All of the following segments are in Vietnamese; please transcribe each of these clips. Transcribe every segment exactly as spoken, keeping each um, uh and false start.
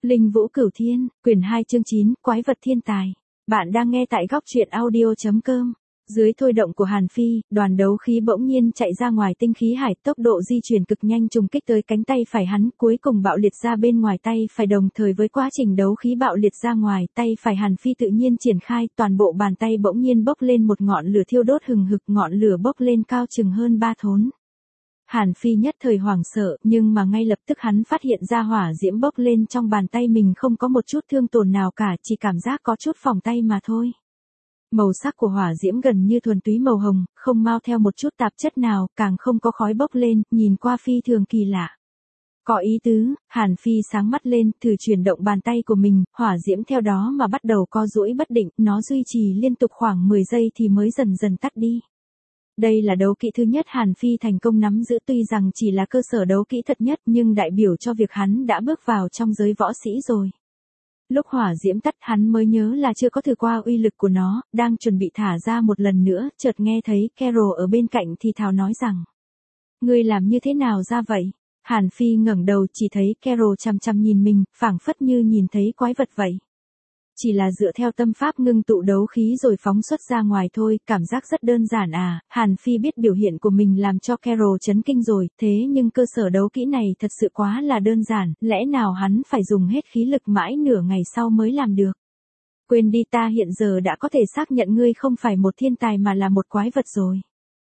Linh Vũ Cửu Thiên, quyển hai chương chín, Quái vật thiên tài. Bạn đang nghe tại góc truyện audio chấm com. Dưới thôi động của Hàn Phi, đoàn đấu khí bỗng nhiên chạy ra ngoài tinh khí hải, tốc độ di chuyển cực nhanh trùng kích tới cánh tay phải hắn, cuối cùng bạo liệt ra bên ngoài tay phải. Đồng thời với quá trình đấu khí bạo liệt ra ngoài, tay phải Hàn Phi tự nhiên triển khai, toàn bộ bàn tay bỗng nhiên bốc lên một ngọn lửa thiêu đốt hừng hực, ngọn lửa bốc lên cao chừng hơn ba thốn. Hàn Phi nhất thời hoảng sợ, nhưng mà ngay lập tức hắn phát hiện ra hỏa diễm bốc lên trong bàn tay mình không có một chút thương tổn nào cả, chỉ cảm giác có chút phỏng tay mà thôi. Màu sắc của hỏa diễm gần như thuần túy màu hồng, không mang theo một chút tạp chất nào, càng không có khói bốc lên, nhìn qua phi thường kỳ lạ. Có ý tứ, Hàn Phi sáng mắt lên, thử chuyển động bàn tay của mình, hỏa diễm theo đó mà bắt đầu co duỗi bất định, nó duy trì liên tục khoảng mười giây thì mới dần dần tắt đi. Đây là đấu kỹ thứ nhất Hàn Phi thành công nắm giữ, tuy rằng chỉ là cơ sở đấu kỹ thật nhất nhưng đại biểu cho việc hắn đã bước vào trong giới võ sĩ rồi. Lúc hỏa diễm tắt hắn mới nhớ là chưa có thử qua uy lực của nó, đang chuẩn bị thả ra một lần nữa, chợt nghe thấy Carol ở bên cạnh thì thào nói rằng: "Ngươi làm như thế nào ra vậy?" Hàn Phi ngẩng đầu chỉ thấy Carol chằm chằm nhìn mình, phảng phất như nhìn thấy quái vật vậy. Chỉ là dựa theo tâm pháp ngưng tụ đấu khí rồi phóng xuất ra ngoài thôi, cảm giác rất đơn giản à. Hàn Phi biết biểu hiện của mình làm cho Carol chấn kinh rồi, thế nhưng cơ sở đấu kỹ này thật sự quá là đơn giản, lẽ nào hắn phải dùng hết khí lực mãi nửa ngày sau mới làm được. Quên đi, ta hiện giờ đã có thể xác nhận ngươi không phải một thiên tài mà là một quái vật rồi.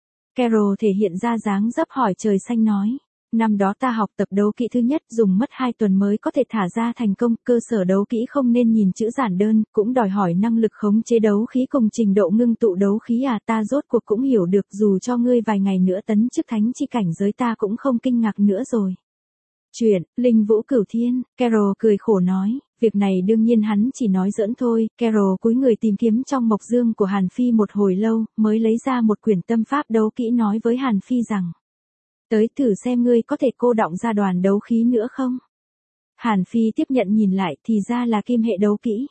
Carol thể hiện ra dáng dấp hỏi trời xanh nói. Năm đó ta học tập đấu kỹ thứ nhất dùng mất hai tuần mới có thể thả ra thành công, cơ sở đấu kỹ không nên nhìn chữ giản đơn, cũng đòi hỏi năng lực khống chế đấu khí cùng trình độ ngưng tụ đấu khí à, ta rốt cuộc cũng hiểu được, dù cho ngươi vài ngày nữa tấn chức thánh chi cảnh giới ta cũng không kinh ngạc nữa rồi. Chuyện, Linh Vũ Cửu Thiên, Carol cười khổ nói, việc này đương nhiên hắn chỉ nói giỡn thôi. Carol cúi người tìm kiếm trong mộc dương của Hàn Phi một hồi lâu, mới lấy ra một quyển tâm pháp đấu kỹ nói với Hàn Phi rằng: "Tới thử xem ngươi có thể cô đọng ra đoàn đấu khí nữa không?" Hàn Phi tiếp nhận nhìn lại thì ra là kim hệ đấu kỹ.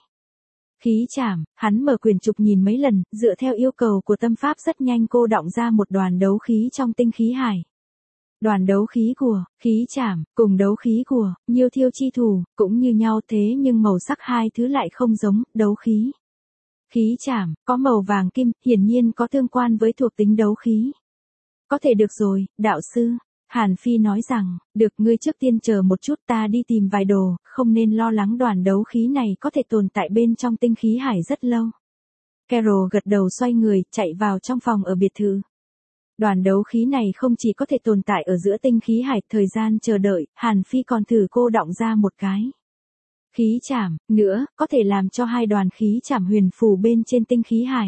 Khí trảm, hắn mở quyển trục nhìn mấy lần, dựa theo yêu cầu của tâm pháp rất nhanh cô đọng ra một đoàn đấu khí trong tinh khí hải. Đoàn đấu khí của, khí trảm, cùng đấu khí của, nhiêu thiêu chi thủ, cũng như nhau thế nhưng màu sắc hai thứ lại không giống. Đấu khí khí trảm, có màu vàng kim, hiển nhiên có tương quan với thuộc tính đấu khí. "Có thể được rồi, đạo sư." Hàn Phi nói rằng, "Được, ngươi trước tiên chờ một chút, ta đi tìm vài đồ, không nên lo lắng, đoàn đấu khí này có thể tồn tại bên trong tinh khí hải rất lâu." Carol gật đầu xoay người, chạy vào trong phòng ở biệt thự. Đoàn đấu khí này không chỉ có thể tồn tại ở giữa tinh khí hải, thời gian chờ đợi, Hàn Phi còn thử cô đọng ra một cái khí trảm, nữa, có thể làm cho hai đoàn khí trảm huyền phù bên trên tinh khí hải.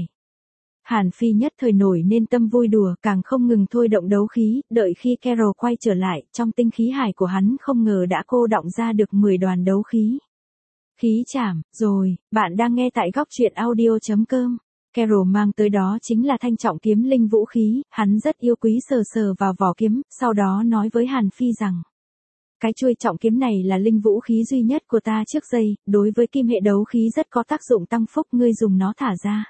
Hàn Phi nhất thời nổi nên tâm vui đùa, càng không ngừng thôi động đấu khí, đợi khi Carol quay trở lại, trong tinh khí hải của hắn không ngờ đã cô đọng ra được mười đoàn đấu khí. Khí trảm, rồi, bạn đang nghe tại góc truyện audio chấm com. Carol mang tới đó chính là thanh trọng kiếm linh vũ khí, hắn rất yêu quý sờ sờ vào vỏ kiếm, sau đó nói với Hàn Phi rằng: "Cái chuôi trọng kiếm này là linh vũ khí duy nhất của ta trước đây, đối với kim hệ đấu khí rất có tác dụng tăng phúc, ngươi dùng nó thả ra."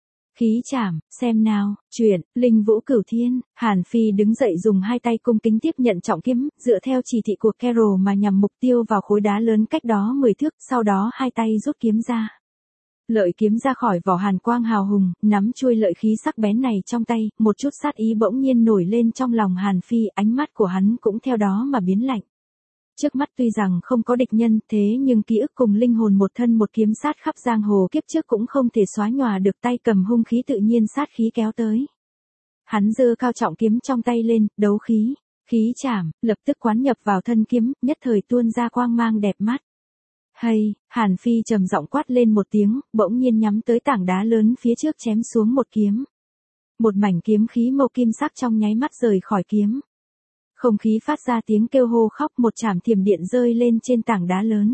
Khí trảm, xem nào. Chuyện, Linh Vũ Cửu Thiên. Hàn Phi đứng dậy dùng hai tay cung kính tiếp nhận trọng kiếm, dựa theo chỉ thị của Carol mà nhằm mục tiêu vào khối đá lớn cách đó mười thước, sau đó hai tay rút kiếm ra. Lợi kiếm ra khỏi vỏ, hàn quang hào hùng, nắm chuôi lợi khí sắc bén này trong tay, một chút sát ý bỗng nhiên nổi lên trong lòng Hàn Phi, ánh mắt của hắn cũng theo đó mà biến lạnh. Trước mắt tuy rằng không có địch nhân, thế nhưng ký ức cùng linh hồn một thân một kiếm sát khắp giang hồ kiếp trước cũng không thể xóa nhòa được, tay cầm hung khí tự nhiên sát khí kéo tới. Hắn giơ cao trọng kiếm trong tay lên, đấu khí, khí trảm, lập tức quán nhập vào thân kiếm, nhất thời tuôn ra quang mang đẹp mắt. Hay, Hàn Phi trầm giọng quát lên một tiếng, bỗng nhiên nhắm tới tảng đá lớn phía trước chém xuống một kiếm. Một mảnh kiếm khí màu kim sắc trong nháy mắt rời khỏi kiếm. Không khí phát ra tiếng kêu hô khóc, một chảm thiểm điện rơi lên trên tảng đá lớn.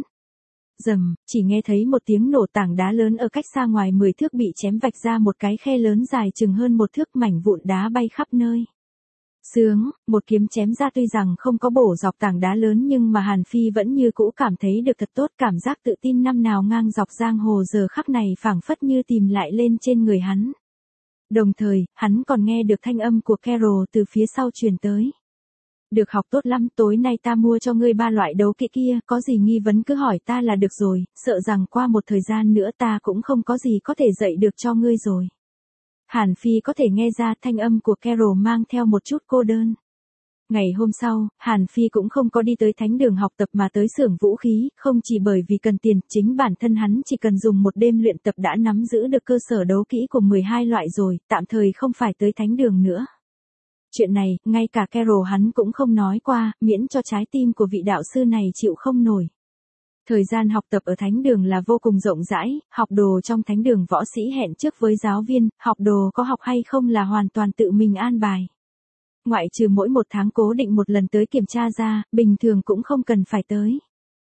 Rầm, chỉ nghe thấy một tiếng nổ, tảng đá lớn ở cách xa ngoài mười thước bị chém vạch ra một cái khe lớn dài chừng hơn một thước, mảnh vụn đá bay khắp nơi. Sướng, một kiếm chém ra tuy rằng không có bổ dọc tảng đá lớn nhưng mà Hàn Phi vẫn như cũ cảm thấy được thật tốt, cảm giác tự tin năm nào ngang dọc giang hồ giờ khắc này phảng phất như tìm lại lên trên người hắn. Đồng thời, hắn còn nghe được thanh âm của Carol từ phía sau truyền tới. Được học tốt lắm, tối nay ta mua cho ngươi ba loại đấu kỹ kia, có gì nghi vấn cứ hỏi ta là được rồi, sợ rằng qua một thời gian nữa ta cũng không có gì có thể dạy được cho ngươi rồi. Hàn Phi có thể nghe ra thanh âm của Carol mang theo một chút cô đơn. Ngày hôm sau, Hàn Phi cũng không có đi tới thánh đường học tập mà tới xưởng vũ khí, không chỉ bởi vì cần tiền, chính bản thân hắn chỉ cần dùng một đêm luyện tập đã nắm giữ được cơ sở đấu kỹ của mười hai loại rồi, tạm thời không phải tới thánh đường nữa. Chuyện này, ngay cả Carol hắn cũng không nói qua, miễn cho trái tim của vị đạo sư này chịu không nổi. Thời gian học tập ở thánh đường là vô cùng rộng rãi, học đồ trong thánh đường võ sĩ hẹn trước với giáo viên, học đồ có học hay không là hoàn toàn tự mình an bài. Ngoại trừ mỗi một tháng cố định một lần tới kiểm tra ra, bình thường cũng không cần phải tới.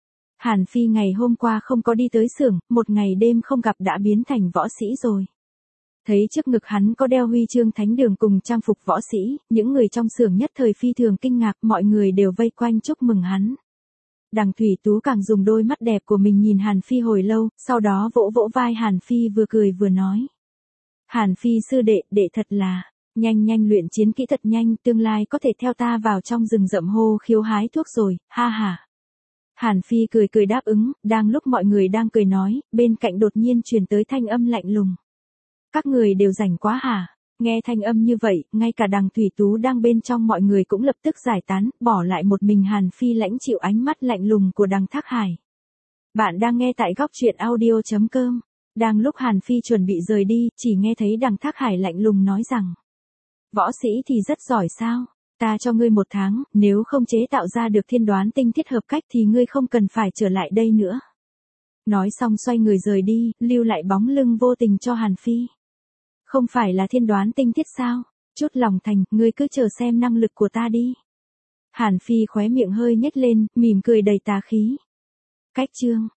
Hàn Phi ngày hôm qua không có đi tới xưởng, một ngày đêm không gặp đã biến thành võ sĩ rồi. Thấy trước ngực hắn có đeo huy chương thánh đường cùng trang phục võ sĩ, những người trong xưởng nhất thời phi thường kinh ngạc, mọi người đều vây quanh chúc mừng hắn. Đằng Thủy Tú càng dùng đôi mắt đẹp của mình nhìn Hàn Phi hồi lâu, sau đó vỗ vỗ vai Hàn Phi vừa cười vừa nói. Hàn Phi sư đệ, đệ thật là, nhanh nhanh luyện chiến kỹ thật nhanh, tương lai có thể theo ta vào trong rừng rậm hô khiếu hái thuốc rồi, ha ha. Hàn Phi cười cười đáp ứng, đang lúc mọi người đang cười nói, bên cạnh đột nhiên truyền tới thanh âm lạnh lùng. Các người đều rảnh quá hả? Nghe thanh âm như vậy, ngay cả Đằng Thủy Tú đang bên trong mọi người cũng lập tức giải tán, bỏ lại một mình Hàn Phi lãnh chịu ánh mắt lạnh lùng của Đằng Thác Hải. Bạn đang nghe tại góc truyện audio chấm com. Đang lúc Hàn Phi chuẩn bị rời đi, chỉ nghe thấy Đằng Thác Hải lạnh lùng nói rằng. Võ sĩ thì rất giỏi sao? Ta cho ngươi một tháng, nếu không chế tạo ra được thiên đoán tinh thiết hợp cách thì ngươi không cần phải trở lại đây nữa. Nói xong xoay người rời đi, lưu lại bóng lưng vô tình cho Hàn Phi. Không phải là thiên đoán tinh thiết sao? Chút lòng thành, ngươi cứ chờ xem năng lực của ta đi. Hàn Phi khóe miệng hơi nhếch lên, mỉm cười đầy tà khí. Cách chương